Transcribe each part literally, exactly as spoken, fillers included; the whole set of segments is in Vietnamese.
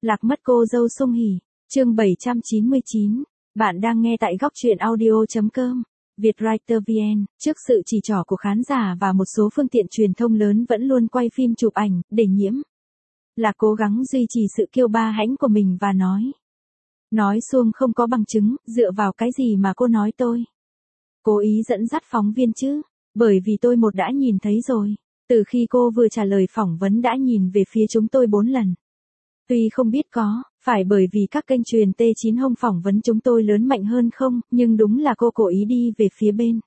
Lạc mất cô dâu Sung Hỉ, chương bảy trăm chín mươi chín. Bạn đang nghe tại góc truyện audio chấm com. Vietwriter vê en, trước sự chỉ trỏ của khán giả và một số phương tiện truyền thông lớn vẫn luôn quay phim chụp ảnh, để Nhiễm Lạc cố gắng duy trì sự kiêu ba hãnh của mình và nói. Nói suông không có bằng chứng, dựa vào cái gì mà cô nói tôi cố ý dẫn dắt phóng viên chứ? Bởi vì tôi một đã nhìn thấy rồi. Từ khi cô vừa trả lời phỏng vấn đã nhìn về phía chúng tôi bốn lần. Tuy không biết có phải bởi vì các kênh truyền T chín không phỏng vấn chúng tôi lớn mạnh hơn không, nhưng đúng là cô cố ý đi về phía bên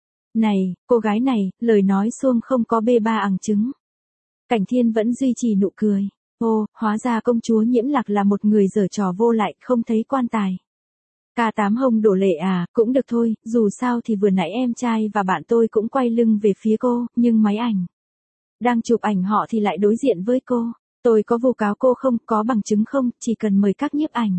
này, cô gái này, lời nói suông không có bê ba bằng chứng. Cảnh Thiên vẫn duy trì nụ cười. Ô, hóa ra công chúa Nhiễm Lạc là một người giở trò vô lại, không thấy quan tài. Ca tám hồng đổ lệ à, cũng được thôi, dù sao thì vừa nãy em trai và bạn tôi cũng quay lưng về phía cô, nhưng máy ảnh đang chụp ảnh họ thì lại đối diện với cô. Tôi có vu cáo cô không, có bằng chứng không, chỉ cần mời các nhiếp ảnh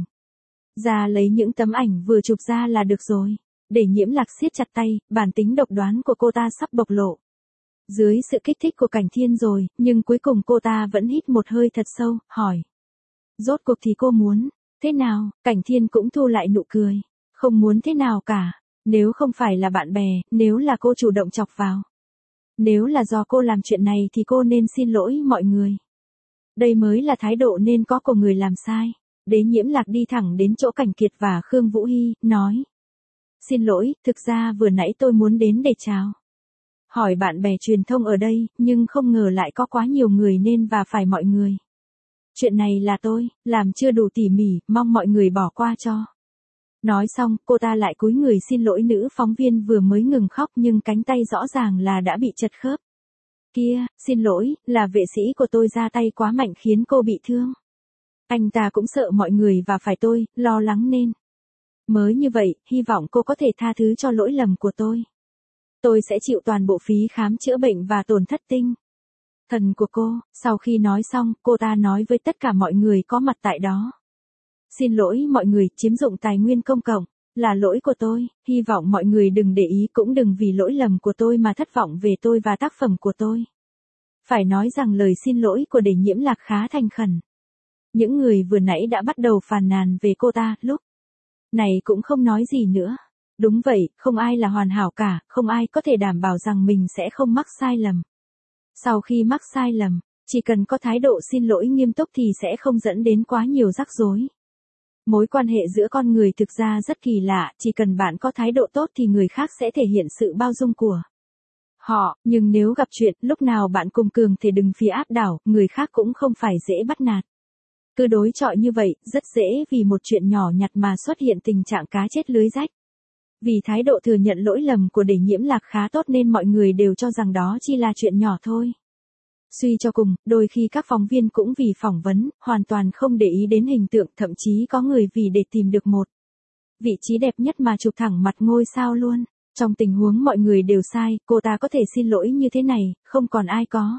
ra lấy những tấm ảnh vừa chụp ra là được rồi. Để Nhiễm Lạc siết chặt tay, bản tính độc đoán của cô ta sắp bộc lộ dưới sự kích thích của Cảnh Thiên rồi, nhưng cuối cùng cô ta vẫn hít một hơi thật sâu, hỏi. Rốt cuộc thì cô muốn thế nào? Cảnh Thiên cũng thu lại nụ cười. Không muốn thế nào cả. Nếu không phải là bạn bè, nếu là cô chủ động chọc vào, nếu là do cô làm chuyện này thì cô nên xin lỗi mọi người. Đây mới là thái độ nên có của người làm sai. Đế Nhiễm Lạc đi thẳng đến chỗ Cảnh Kiệt và Khương Vũ Hy, nói. Xin lỗi, thực ra vừa nãy tôi muốn đến để chào hỏi bạn bè truyền thông ở đây, nhưng không ngờ lại có quá nhiều người nên và phải mọi người. Chuyện này là tôi, làm chưa đủ tỉ mỉ, mong mọi người bỏ qua cho. Nói xong, cô ta lại cúi người xin lỗi nữ phóng viên vừa mới ngừng khóc nhưng cánh tay rõ ràng là đã bị chật khớp. Kia, xin lỗi, là vệ sĩ của tôi ra tay quá mạnh khiến cô bị thương. Anh ta cũng sợ mọi người và phải tôi, lo lắng nên mới như vậy, hy vọng cô có thể tha thứ cho lỗi lầm của tôi. Tôi sẽ chịu toàn bộ phí khám chữa bệnh và tổn thất tinh thần của cô. Sau khi nói xong, cô ta nói với tất cả mọi người có mặt tại đó. Xin lỗi mọi người, chiếm dụng tài nguyên công cộng là lỗi của tôi, hy vọng mọi người đừng để ý cũng đừng vì lỗi lầm của tôi mà thất vọng về tôi và tác phẩm của tôi. Phải nói rằng lời xin lỗi của Đế Nhiễm Lạc khá thành khẩn. Những người vừa nãy đã bắt đầu phàn nàn về cô ta, lúc này cũng không nói gì nữa. Đúng vậy, không ai là hoàn hảo cả, không ai có thể đảm bảo rằng mình sẽ không mắc sai lầm. Sau khi mắc sai lầm, chỉ cần có thái độ xin lỗi nghiêm túc thì sẽ không dẫn đến quá nhiều rắc rối. Mối quan hệ giữa con người thực ra rất kỳ lạ, chỉ cần bạn có thái độ tốt thì người khác sẽ thể hiện sự bao dung của họ, nhưng nếu gặp chuyện, lúc nào bạn cùng cường thì đừng phía áp đảo, người khác cũng không phải dễ bắt nạt. Cứ đối chọi như vậy, rất dễ vì một chuyện nhỏ nhặt mà xuất hiện tình trạng cá chết lưới rách. Vì thái độ thừa nhận lỗi lầm của Đế Nhiễm Lạc khá tốt nên mọi người đều cho rằng đó chỉ là chuyện nhỏ thôi. Suy cho cùng, đôi khi các phóng viên cũng vì phỏng vấn, hoàn toàn không để ý đến hình tượng, thậm chí có người vì để tìm được một vị trí đẹp nhất mà chụp thẳng mặt ngôi sao luôn. Trong tình huống mọi người đều sai, cô ta có thể xin lỗi như thế này, không còn ai có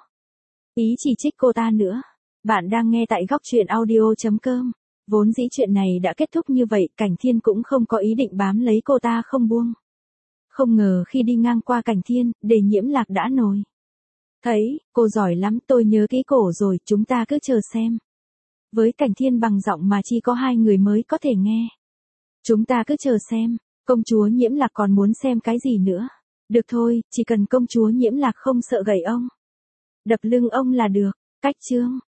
ý chỉ trích cô ta nữa. Bạn đang nghe tại góc truyện audio chấm com. Vốn dĩ chuyện này đã kết thúc như vậy, Cảnh Thiên cũng không có ý định bám lấy cô ta không buông. Không ngờ khi đi ngang qua Cảnh Thiên, Đế Nhiễm Lạc đã nổi thấy, cô giỏi lắm, tôi nhớ kỹ cổ rồi, chúng ta cứ chờ xem. Với Cảnh Thiên bằng giọng mà chỉ có hai người mới có thể nghe. Chúng ta cứ chờ xem, công chúa Nhiễm Lạc còn muốn xem cái gì nữa. Được thôi, chỉ cần công chúa Nhiễm Lạc không sợ gầy ông đập lưng ông là được. Cách chương